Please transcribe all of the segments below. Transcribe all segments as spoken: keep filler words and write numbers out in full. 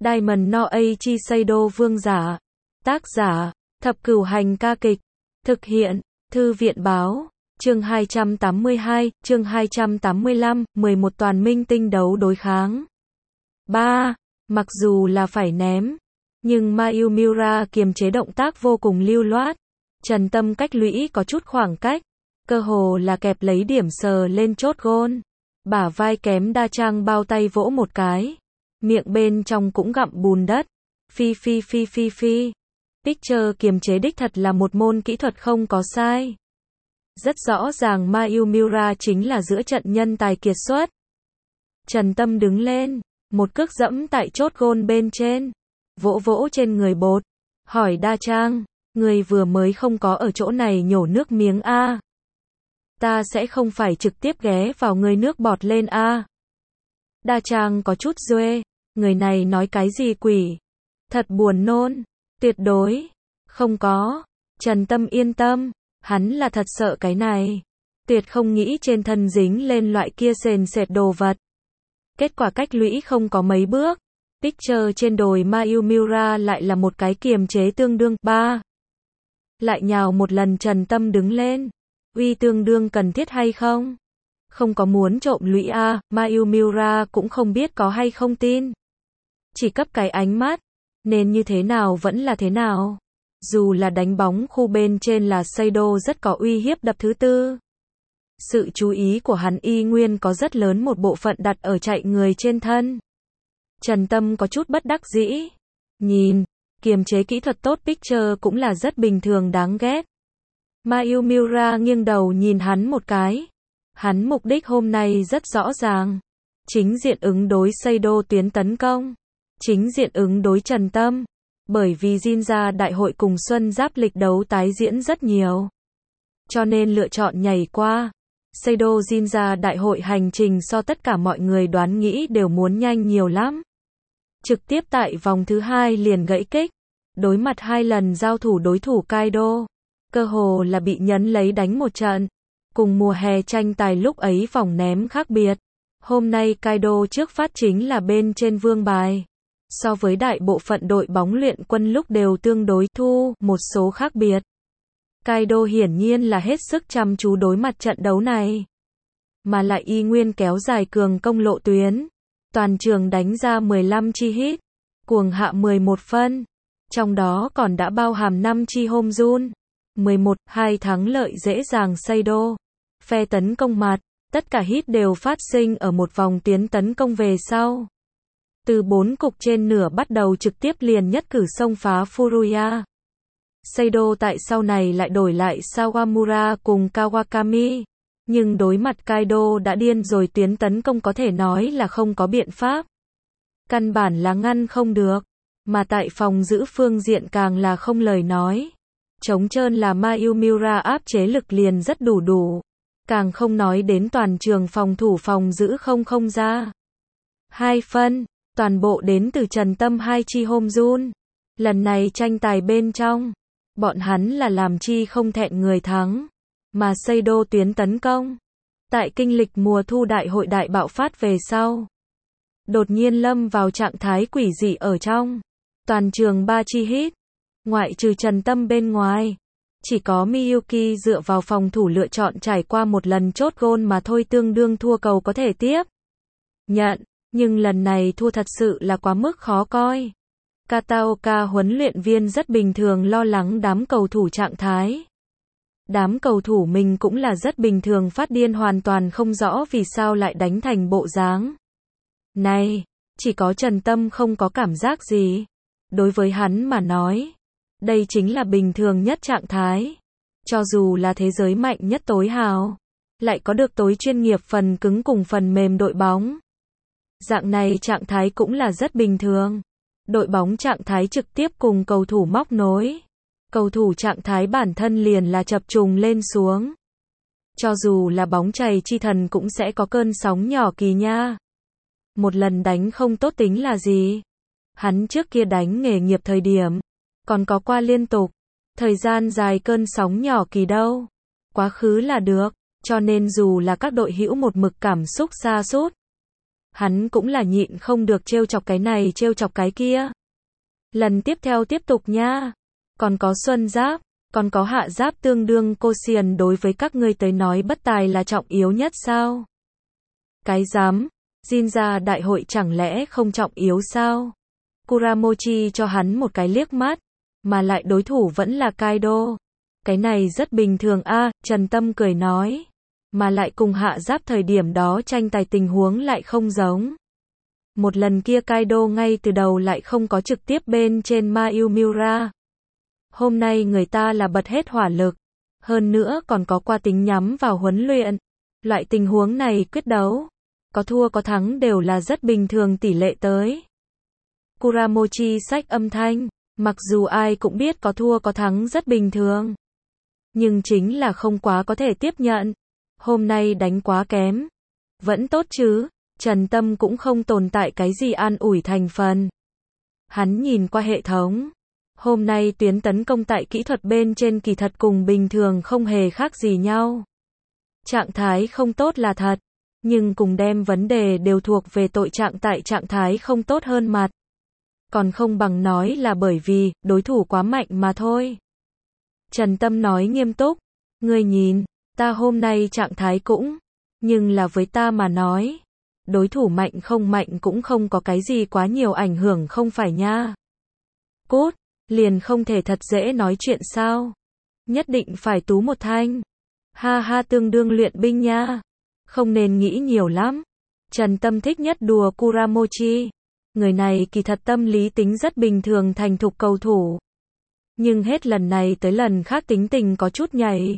Diamond no Aichi Seido vương giả. Tác giả, Thập Cửu Hành ca kịch. Thực hiện, Thư viện báo. Chương hai trăm tám mươi hai, chương hai trăm tám mươi lăm, mười một toàn minh tinh đấu đối kháng. ba. Mặc dù là phải ném, nhưng Mayumi kiềm chế động tác vô cùng lưu loát. Trần Tâm cách lũy có chút khoảng cách, cơ hồ là kẹp lấy điểm sờ lên chốt gôn. Bả vai kém đa trang bao tay vỗ một cái, miệng bên trong cũng gặm bùn đất. Phi phi phi phi phi. Picture kiềm chế đích thật là một môn kỹ thuật không có sai. Rất rõ ràng Mayumi chính là giữa trận nhân tài kiệt xuất. Trần Tâm đứng lên, một cước dẫm tại chốt gôn bên trên, vỗ vỗ trên người bột, hỏi đa trang, người vừa mới không có ở chỗ này nhổ nước miếng a? Ta sẽ không phải trực tiếp ghé vào người nước bọt lên a? Đa trang có chút duê, người này nói cái gì quỷ? Thật buồn nôn, tuyệt đối, không có. Trần Tâm yên tâm, hắn là thật sợ cái này. Tuyệt không nghĩ trên thân dính lên loại kia sền sệt đồ vật. Kết quả cách lũy không có mấy bước. Picture trên đồi Mayumi lại là một cái kiềm chế tương đương. ba. Lại nhào một lần Trần Tâm đứng lên. Uy tương đương cần thiết hay không? Không có muốn trộm lũy a, Mayumi cũng không biết có hay không tin. Chỉ cấp cái ánh mắt, nên như thế nào vẫn là thế nào. Dù là đánh bóng khu bên trên là Seido rất có uy hiếp đập thứ tư. Sự chú ý của hắn y nguyên có rất lớn một bộ phận đặt ở chạy người trên thân. Trần Tâm có chút bất đắc dĩ. Nhìn, kiềm chế kỹ thuật tốt Picture cũng là rất bình thường đáng ghét. Mayumi nghiêng đầu nhìn hắn một cái. Hắn mục đích hôm nay rất rõ ràng. Chính diện ứng đối Seido tuyến tấn công. Chính diện ứng đối Trần Tâm. Bởi vì Jinja đại hội cùng Xuân Giáp lịch đấu tái diễn rất nhiều. Cho nên lựa chọn nhảy qua. Seido Jinja đại hội hành trình so tất cả mọi người đoán nghĩ đều muốn nhanh nhiều lắm. Trực tiếp tại vòng thứ hai liền gãy kích. Đối mặt hai lần giao thủ đối thủ Kaido. Cơ hồ là bị nhấn lấy đánh một trận. Cùng mùa hè tranh tài lúc ấy vòng ném khác biệt. Hôm nay Kaido trước phát chính là bên trên vương bài. So với đại bộ phận đội bóng luyện quân lúc đều tương đối thu một số khác biệt. Kaido hiển nhiên là hết sức chăm chú đối mặt trận đấu này. Mà lại y nguyên kéo dài cường công lộ tuyến. Toàn trường đánh ra mười lăm chi hit. Cuồng hạ mười một phân. Trong đó còn đã bao hàm năm chi home run. mười một, hai thắng lợi dễ dàng Seido. Phe tấn công mặt. Tất cả hit đều phát sinh ở một vòng tuyến tấn công về sau. Từ bốn cục trên nửa bắt đầu trực tiếp liền nhất cử xông phá Furuya. Seido tại sau này lại đổi lại Sawamura cùng Kawakami. Nhưng đối mặt Kaido đã điên rồi tuyến tấn công có thể nói là không có biện pháp. Căn bản là ngăn không được. Mà tại phòng giữ phương diện càng là không lời nói. Trống trơn là Mayumi áp chế lực liền rất đủ đủ. Càng không nói đến toàn trường phòng thủ phòng giữ không không ra. Hai phân. Toàn bộ đến từ Trần Tâm hai chi home run. Lần này tranh tài bên trong. Bọn hắn là làm chi không thẹn người thắng. Mà Seido tuyến tấn công. Tại kinh lịch mùa thu đại hội đại bạo phát về sau. Đột nhiên lâm vào trạng thái quỷ dị ở trong. Toàn trường ba chi hit. Ngoại trừ Trần Tâm bên ngoài. Chỉ có Miyuki dựa vào phòng thủ lựa chọn trải qua một lần chốt gôn mà thôi tương đương thua cầu có thể tiếp. Nhận. Nhưng lần này thua thật sự là quá mức khó coi. Kataoka huấn luyện viên rất bình thường lo lắng đám cầu thủ trạng thái. Đám cầu thủ mình cũng là rất bình thường phát điên hoàn toàn không rõ vì sao lại đánh thành bộ dáng. Này, chỉ có Trần Tâm không có cảm giác gì. Đối với hắn mà nói, đây chính là bình thường nhất trạng thái. Cho dù là thế giới mạnh nhất tối hào, lại có được tối chuyên nghiệp phần cứng cùng phần mềm đội bóng. Dạng này trạng thái cũng là rất bình thường. Đội bóng trạng thái trực tiếp cùng cầu thủ móc nối. Cầu thủ trạng thái bản thân liền là chập trùng lên xuống. Cho dù là bóng chày chi thần cũng sẽ có cơn sóng nhỏ kỳ nha. Một lần đánh không tốt tính là gì? Hắn trước kia đánh nghề nghiệp thời điểm. Còn có qua liên tục. Thời gian dài cơn sóng nhỏ kỳ đâu. Quá khứ là được. Cho nên dù là các đội hữu một mực cảm xúc sa sút. hắn cũng là nhịn không được trêu chọc cái này trêu chọc cái kia. Lần tiếp theo tiếp tục nha. Còn có Xuân Giáp, còn có Hạ Giáp tương đương cô xiền đối với các ngươi tới nói bất tài là trọng yếu nhất sao? Cái dám, Jinja đại hội chẳng lẽ không trọng yếu sao? Kuramochi cho hắn một cái liếc mắt, mà lại đối thủ vẫn là Kaido. Cái này rất bình thường a, Trần Tâm cười nói. Mà lại cùng Hạ Giáp thời điểm đó tranh tài tình huống lại không giống. Một lần kia Kaido ngay từ đầu lại không có trực tiếp bên trên Mayumura. Hôm nay người ta là bật hết hỏa lực, hơn nữa còn có qua tính nhắm vào huấn luyện. Loại tình huống này quyết đấu, có thua có thắng đều là rất bình thường tỷ lệ tới. Kuramochi xách âm thanh, mặc dù ai cũng biết có thua có thắng rất bình thường, nhưng chính là không quá có thể tiếp nhận. Hôm nay đánh quá kém. Vẫn tốt chứ, Trần Tâm cũng không tồn tại cái gì an ủi thành phần. Hắn nhìn qua hệ thống. Hôm nay tuyến tấn công tại kỹ thuật bên trên kỳ thật cùng bình thường không hề khác gì nhau. Trạng thái không tốt là thật, nhưng cùng đem vấn đề đều thuộc về tội trạng tại trạng thái không tốt hơn mặt. Còn không bằng nói là bởi vì đối thủ quá mạnh mà thôi. Trần Tâm nói nghiêm túc, ngươi nhìn, ta hôm nay trạng thái cũng, nhưng là với ta mà nói, đối thủ mạnh không mạnh cũng không có cái gì quá nhiều ảnh hưởng không phải nha. Cút, liền không thể thật dễ nói chuyện sao? Nhất định phải tú một thanh. Ha ha, tương đương luyện binh nha. Không nên nghĩ nhiều lắm. Trần Tâm thích nhất đùa Kuramochi. Người này kỳ thật tâm lý tính rất bình thường thành thục cầu thủ. Nhưng hết lần này tới lần khác tính tình có chút nhảy.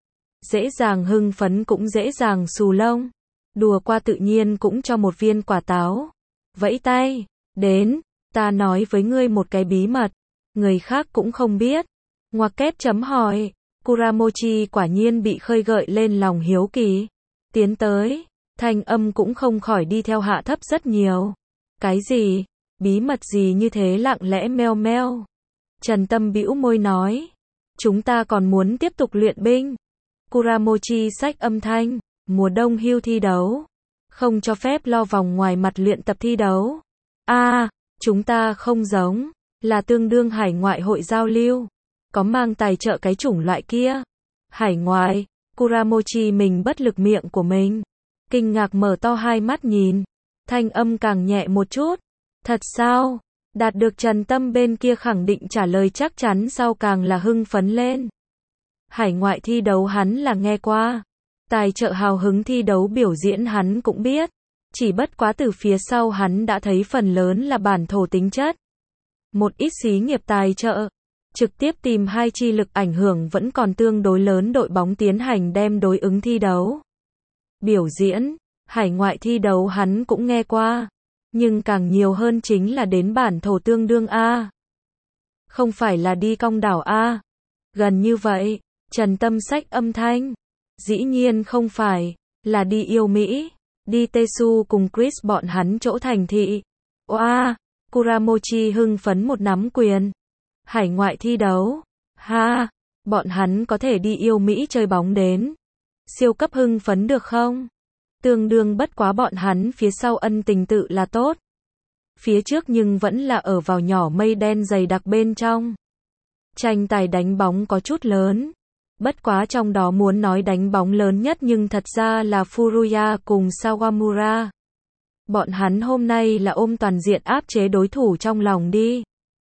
Dễ dàng hưng phấn cũng dễ dàng xù lông. Đùa qua tự nhiên cũng cho một viên quả táo. Vẫy tay, đến, ta nói với ngươi một cái bí mật. Người khác cũng không biết. Ngoặc kép chấm hỏi. Kuramochi quả nhiên bị khơi gợi lên lòng hiếu kỳ. Tiến tới, thanh âm cũng không khỏi đi theo hạ thấp rất nhiều. Cái gì? Bí mật gì như thế lặng lẽ meo meo? Trần Tâm bĩu môi nói. Chúng ta còn muốn tiếp tục luyện binh. Kuramochi xách âm thanh. Mùa đông hưu thi đấu. Không cho phép lo vòng ngoài mặt luyện tập thi đấu. A, à, chúng ta không giống. Là tương đương hải ngoại hội giao lưu. Có mang tài trợ cái chủng loại kia. Hải ngoại. Kuramochi mình bất lực miệng của mình. Kinh ngạc mở to hai mắt nhìn. Thanh âm càng nhẹ một chút. Thật sao? Đạt được Trần Tâm bên kia khẳng định trả lời chắc chắn sau càng là hưng phấn lên. Hải ngoại thi đấu hắn là nghe qua. Tài trợ hào hứng thi đấu biểu diễn hắn cũng biết. Chỉ bất quá từ phía sau hắn đã thấy phần lớn là bản thổ tính chất. Một ít xí nghiệp tài trợ. Trực tiếp tìm hai chi lực ảnh hưởng vẫn còn tương đối lớn đội bóng tiến hành đem đối ứng thi đấu. Biểu diễn, hải ngoại thi đấu hắn cũng nghe qua. Nhưng càng nhiều hơn chính là đến bản thổ tương đương A. Không phải là đi cong đảo A. Gần như vậy, Trần Tâm xách âm thanh. Dĩ nhiên không phải, là đi yêu Mỹ. Đi Tesu cùng Chris bọn hắn chỗ thành thị. Oa, Kuramochi hưng phấn một nắm quyền. Hải ngoại thi đấu. Ha, bọn hắn có thể đi yêu Mỹ chơi bóng đến. Siêu cấp hưng phấn được không? Tương đương bất quá bọn hắn phía sau ân tình tự là tốt. Phía trước nhưng vẫn là ở vào nhỏ mây đen dày đặc bên trong. Tranh tài đánh bóng có chút lớn. Bất quá trong đó muốn nói đánh bóng lớn nhất nhưng thật ra là Furuya cùng Sawamura. Bọn hắn hôm nay là ôm toàn diện áp chế đối thủ trong lòng đi.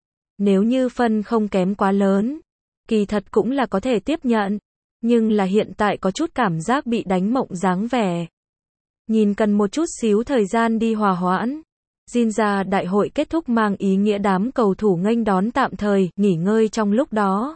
Nếu như phân không kém quá lớn, kỳ thật cũng là có thể tiếp nhận. Nhưng là hiện tại có chút cảm giác bị đánh mộng dáng vẻ. Nhìn cần một chút xíu thời gian đi hòa hoãn. Jinja đại hội kết thúc mang ý nghĩa đám cầu thủ nghênh đón tạm thời, nghỉ ngơi trong lúc đó.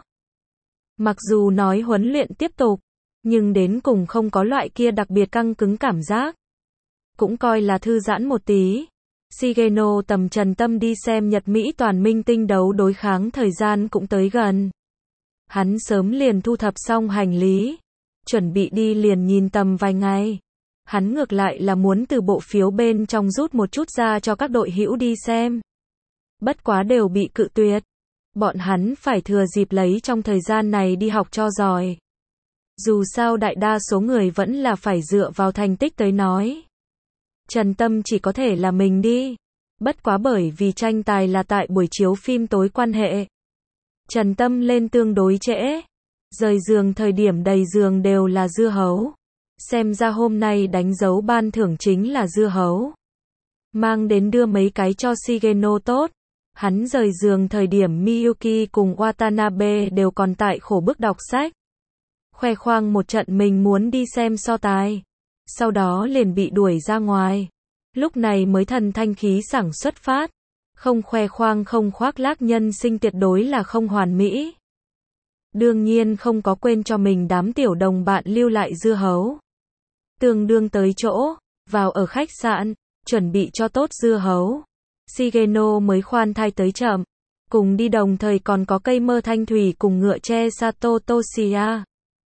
Mặc dù nói huấn luyện tiếp tục, nhưng đến cùng không có loại kia đặc biệt căng cứng cảm giác. Cũng coi là thư giãn một tí. Shigeno tầm Trần Tâm đi xem Nhật Mỹ toàn minh tinh đấu đối kháng thời gian cũng tới gần. Hắn sớm liền thu thập xong hành lý. Chuẩn bị đi liền nhìn tầm vài ngày. Hắn ngược lại là muốn từ bộ phiếu bên trong rút một chút ra cho các đội hữu đi xem. Bất quá đều bị cự tuyệt. Bọn hắn phải thừa dịp lấy trong thời gian này đi học cho giỏi. Dù sao đại đa số người vẫn là phải dựa vào thành tích tới nói. Trần Tâm chỉ có thể là mình đi. Bất quá bởi vì tranh tài là tại buổi chiếu phim tối quan hệ. Trần Tâm lên tương đối trễ. Rời giường thời điểm đầy giường đều là dưa hấu. Xem ra hôm nay đánh dấu ban thưởng chính là dưa hấu. Mang đến đưa mấy cái cho Shigeno tốt. Hắn rời giường thời điểm Miyuki cùng Watanabe đều còn tại khổ bức đọc sách. Khoe khoang một trận mình muốn đi xem so tài. Sau đó liền bị đuổi ra ngoài. Lúc này mới thần thanh khí sảng xuất phát. Không khoe khoang không khoác lác nhân sinh tuyệt đối là không hoàn mỹ. Đương nhiên không có quên cho mình đám tiểu đồng bạn lưu lại dưa hấu. Tương đương tới chỗ, vào ở khách sạn, chuẩn bị cho tốt dưa hấu. Shigeno mới khoan thai tới chậm. Cùng đi đồng thời còn có cây mơ thanh thủy cùng ngựa tre Sato Toshiya.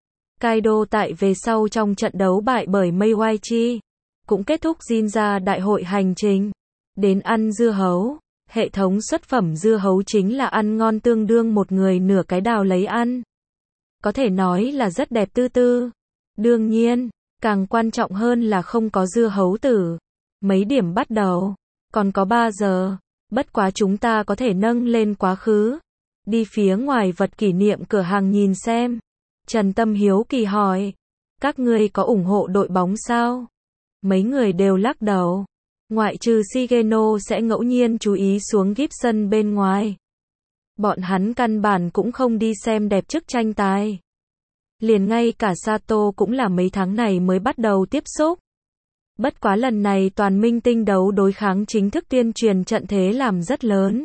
Kaido tại về sau trong trận đấu bại bởi Meiwaichi. Cũng kết thúc Jinja đại hội hành trình. Đến ăn dưa hấu. Hệ thống xuất phẩm dưa hấu chính là ăn ngon tương đương một người nửa cái đào lấy ăn. Có thể nói là rất đẹp tư tư. Đương nhiên, càng quan trọng hơn là không có dưa hấu tử. Mấy điểm bắt đầu. Còn có ba giờ. Bất quá chúng ta có thể nâng lên quá khứ. Đi phía ngoài vật kỷ niệm cửa hàng nhìn xem. Trần Tâm hiếu kỳ hỏi. Các ngươi có ủng hộ đội bóng sao? Mấy người đều lắc đầu. Ngoại trừ Shigeno sẽ ngẫu nhiên chú ý xuống Gibson bên ngoài. Bọn hắn căn bản cũng không đi xem đẹp trước tranh tài. Liền ngay cả Sato cũng là mấy tháng này mới bắt đầu tiếp xúc. Bất quá lần này toàn minh tinh đấu đối kháng chính thức tuyên truyền trận thế làm rất lớn.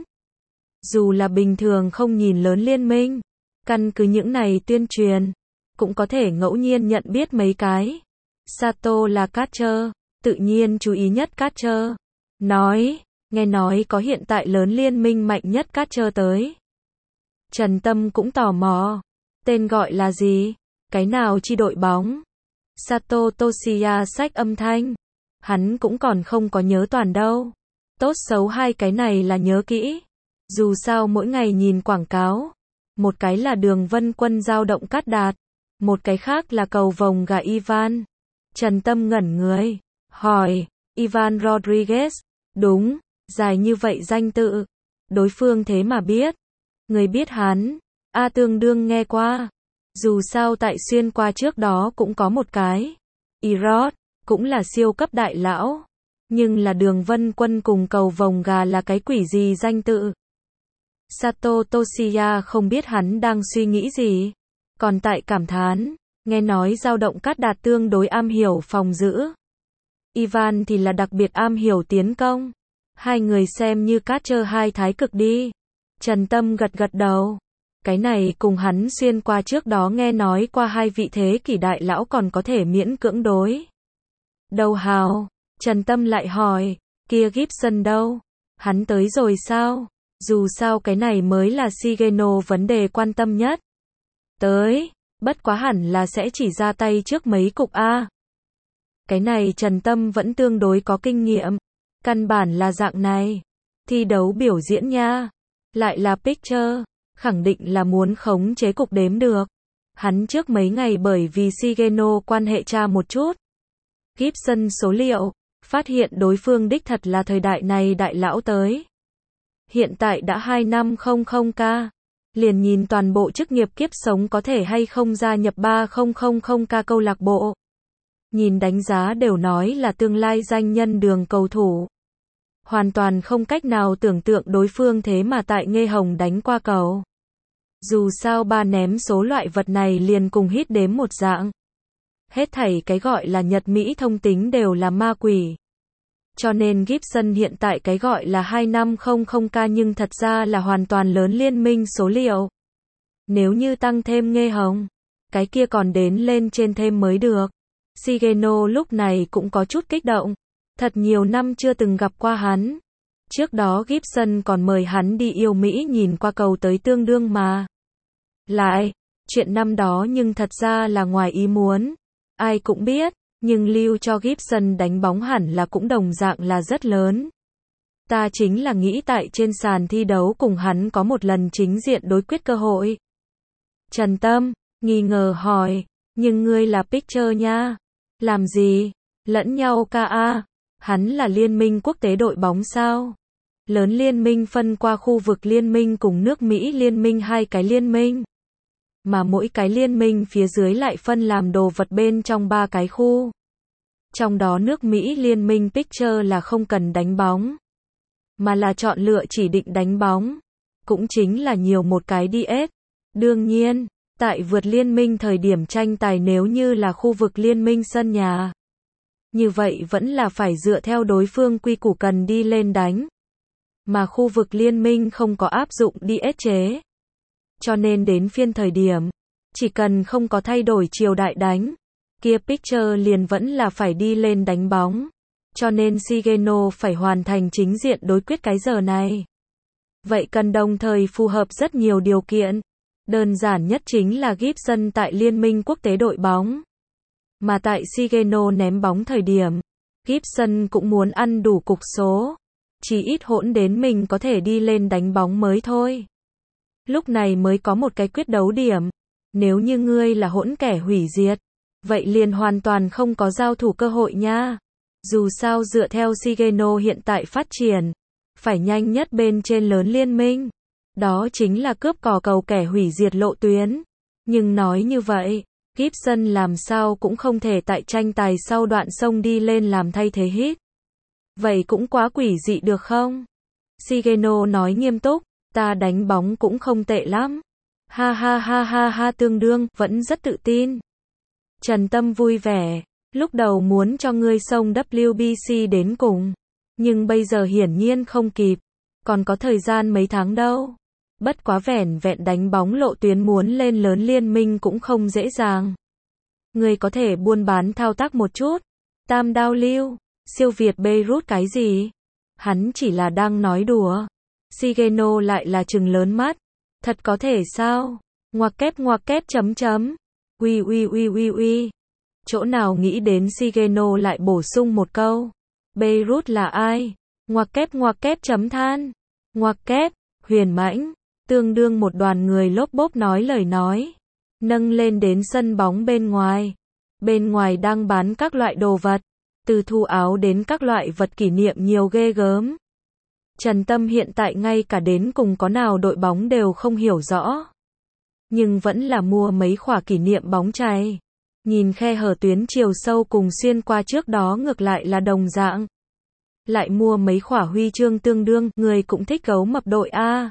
Dù là bình thường không nhìn lớn liên minh, căn cứ những này tuyên truyền, cũng có thể ngẫu nhiên nhận biết mấy cái. Sato là catcher, tự nhiên chú ý nhất catcher. Nói, nghe nói có hiện tại lớn liên minh mạnh nhất catcher tới. Trần Tâm cũng tò mò. Tên gọi là gì? Cái nào chi đội bóng? Sato Toshiya xách âm thanh. Hắn cũng còn không có nhớ toàn đâu. Tốt xấu hai cái này là nhớ kỹ. Dù sao mỗi ngày nhìn quảng cáo. Một cái là Đường Vân Quân dao động cát đạt. Một cái khác là cầu vồng gà Ivan. Trần Tâm ngẩn người. Hỏi. Ivan Rodriguez. Đúng. Dài như vậy danh tự. Đối phương thế mà biết. Người biết hắn. A tương đương nghe qua. Dù sao tại xuyên qua trước đó cũng có một cái. Irod. Cũng là siêu cấp đại lão. Nhưng là Đường Vân Quân cùng cầu vồng gà là cái quỷ gì danh tự. Sato Toshiya không biết hắn đang suy nghĩ gì. Còn tại cảm thán. Nghe nói dao động cát đạt tương đối am hiểu phòng giữ. Ivan thì là đặc biệt am hiểu tiến công. Hai người xem như catcher hai thái cực đi. Trần Tâm gật gật đầu. Cái này cùng hắn xuyên qua trước đó nghe nói qua hai vị thế kỷ đại lão còn có thể miễn cưỡng đối. Đầu hào. Trần Tâm lại hỏi. Kia Gibson đâu? Hắn tới rồi sao? Dù sao cái này mới là Shigeno vấn đề quan tâm nhất. Tới. Bất quá hẳn là sẽ chỉ ra tay trước mấy cục A. Cái này Trần Tâm vẫn tương đối có kinh nghiệm. Căn bản là dạng này. Thi đấu biểu diễn nha. Lại là picture. Khẳng định là muốn khống chế cục đếm được. Hắn trước mấy ngày bởi vì Shigeno quan hệ tra một chút. Gibson số liệu. Phát hiện đối phương đích thật là thời đại này đại lão tới. Hiện tại đã hai năm không không k. Liền nhìn toàn bộ chức nghiệp kiếp sống có thể hay không gia nhập ba không không không k câu lạc bộ. Nhìn đánh giá đều nói là tương lai danh nhân đường cầu thủ. Hoàn toàn không cách nào tưởng tượng đối phương thế mà tại Nghê Hồng đánh qua cầu. Dù sao ba ném số loại vật này liền cùng hít đếm một dạng. Hết thảy cái gọi là Nhật Mỹ thông tính đều là ma quỷ. Cho nên Gibson hiện tại cái gọi là hai năm không không k nhưng thật ra là hoàn toàn lớn liên minh số liệu. Nếu như tăng thêm Nghê Hồng, cái kia còn đến lên trên thêm mới được. Shigeno lúc này cũng có chút kích động. Thật nhiều năm chưa từng gặp qua hắn. Trước đó Gibson còn mời hắn đi yêu Mỹ nhìn qua cầu tới tương đương mà. Lại, chuyện năm đó nhưng thật ra là ngoài ý muốn. Ai cũng biết, nhưng lưu cho Gibson đánh bóng hẳn là cũng đồng dạng là rất lớn. Ta chính là nghĩ tại trên sàn thi đấu cùng hắn có một lần chính diện đối quyết cơ hội. Trần Tâm, nghi ngờ hỏi, nhưng ngươi là pitcher nha. Làm gì? Lẫn nhau ca a. Hắn là liên minh quốc tế đội bóng sao? Lớn liên minh phân qua khu vực liên minh cùng nước Mỹ liên minh hai cái liên minh. Mà mỗi cái liên minh phía dưới lại phân làm đồ vật bên trong ba cái khu. Trong đó nước Mỹ liên minh Picture là không cần đánh bóng, mà là chọn lựa chỉ định đánh bóng. Cũng chính là nhiều một cái đê ét. Đương nhiên, tại vượt liên minh thời điểm tranh tài nếu như là khu vực liên minh sân nhà, như vậy vẫn là phải dựa theo đối phương quy củ cần đi lên đánh. Mà khu vực liên minh không có áp dụng đê ét chế. Cho nên đến phiên thời điểm, chỉ cần không có thay đổi triều đại đánh, kia Picture liền vẫn là phải đi lên đánh bóng. Cho nên Shigeno phải hoàn thành chính diện đối quyết cái giờ này. Vậy cần đồng thời phù hợp rất nhiều điều kiện. Đơn giản nhất chính là Gibson tại Liên minh quốc tế đội bóng. Mà tại Shigeno ném bóng thời điểm, Gibson cũng muốn ăn đủ cục số. Chỉ ít hỗn đến mình có thể đi lên đánh bóng mới thôi. Lúc này mới có một cái quyết đấu điểm. Nếu như ngươi là hỗn kẻ hủy diệt, vậy liền hoàn toàn không có giao thủ cơ hội nha. Dù sao dựa theo Shigeno hiện tại phát triển, phải nhanh nhất bên trên lớn liên minh. Đó chính là cướp cò cầu kẻ hủy diệt lộ tuyến. Nhưng nói như vậy, Gibson làm sao cũng không thể tại tranh tài sau đoạn sông đi lên làm thay thế hit. Vậy cũng quá quỷ dị được không? Shigeno nói nghiêm túc, ta đánh bóng cũng không tệ lắm. Ha ha ha ha ha tương đương, vẫn rất tự tin. Trần Tâm vui vẻ, lúc đầu muốn cho ngươi xông vê kép xê đến cùng. Nhưng bây giờ hiển nhiên không kịp. Còn có thời gian mấy tháng đâu. Bất quá vẻn vẹn đánh bóng lộ tuyến muốn lên lớn liên minh cũng không dễ dàng. Ngươi có thể buôn bán thao tác một chút. Tam đao lưu, siêu Việt Beirut cái gì? Hắn chỉ là đang nói đùa. Shigeno lại là trừng lớn mắt. Thật có thể sao? Ngoặc kép ngoặc kép chấm chấm. Uy uy uy uy uy. Chỗ nào nghĩ đến Shigeno lại bổ sung một câu. Beirut là ai? Ngoặc kép ngoặc kép chấm than. Ngoặc kép, huyền mãnh, tương đương một đoàn người lốp bốp nói lời nói. Nâng lên đến sân bóng bên ngoài. Bên ngoài đang bán các loại đồ vật. Từ thu áo đến các loại vật kỷ niệm nhiều ghê gớm. Trần Tâm hiện tại ngay cả đến cùng có nào đội bóng đều không hiểu rõ. Nhưng vẫn là mua mấy khỏa kỷ niệm bóng chày. Nhìn khe hở tuyến chiều sâu cùng xuyên qua trước đó ngược lại là đồng dạng. Lại mua mấy khỏa huy chương tương đương, người cũng thích gấu mập đội A.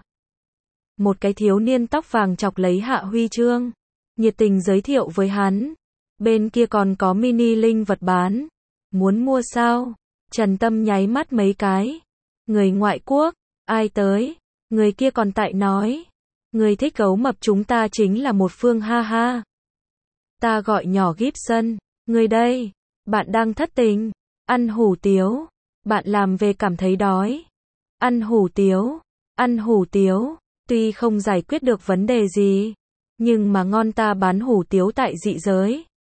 Một cái thiếu niên tóc vàng chọc lấy hạ huy chương. Nhiệt tình giới thiệu với hắn. Bên kia còn có mini linh vật bán. Muốn mua sao? Trần Tâm nháy mắt mấy cái. Người ngoại quốc, ai tới? Người kia còn tại nói. Người thích gấu mập chúng ta chính là một phương ha ha. Ta gọi nhỏ Gibson. Người đây. Bạn đang thất tình. Ăn hủ tiếu. Bạn làm về cảm thấy đói. Ăn hủ tiếu. Ăn hủ tiếu. Tuy không giải quyết được vấn đề gì. Nhưng mà ngon ta bán hủ tiếu tại dị giới.